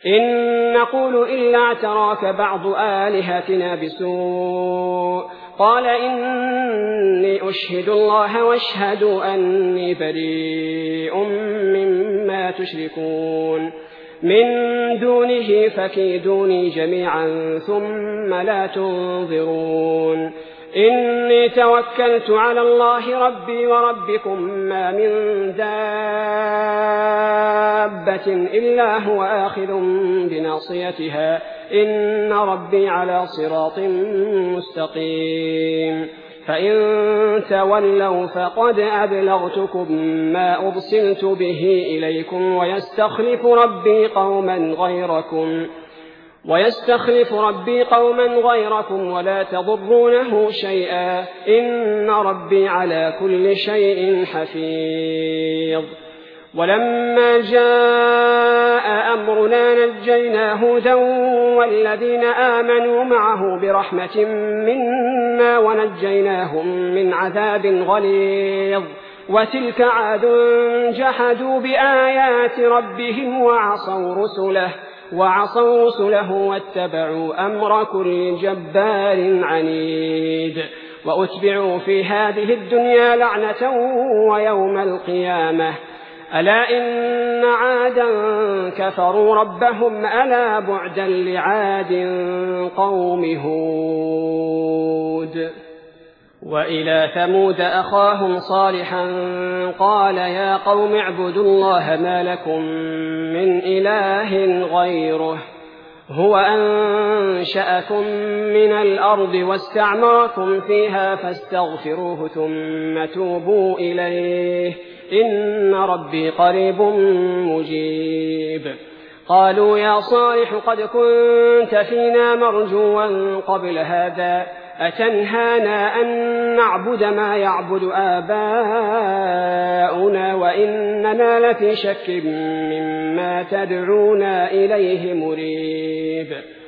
إن نقول إلا اعتراك بعض آلهتنا بسوء قال إني أشهد الله واشهدوا أني بريء مما تشركون من دونه فكيدوني جميعا ثم لا تنظرون إني توكلت على الله ربي وربكم ما من دابة إلا هو آخذ بناصيتها إن ربي على صراط مستقيم فإن تولوا فقد أبلغتكم ما أرسلت به إليكم ويستخلف ربي قوما غيركم ولا تضرونه شيئا إن ربي على كل شيء حفيظ ولما جاء أمرنا نجينا هودا والذين آمنوا معه برحمة منا ونجيناهم من عذاب غليظ وتلك عاد جحدوا بآيات ربهم وعصوا رسله واتبعوا أمر كل جبار عنيد وأتبعوا في هذه الدنيا لعنة ويوم القيامة ألا إن عادا كفروا ربهم ألا بعدا لعاد قوم هود وإلى ثمود أخاهم صالحا قال يا قوم اعبدوا الله ما لكم من إله غيره هو أنشأكم من الأرض واستعمركم فيها فاستغفروه ثم توبوا إليه إن ربي قريب مجيب قالوا يا صالح قد كنت فينا مرجوا قبل هذا أتنهانا أن نعبد ما يعبد آباؤنا وإننا لفي شك مما تدعونا إليه مريب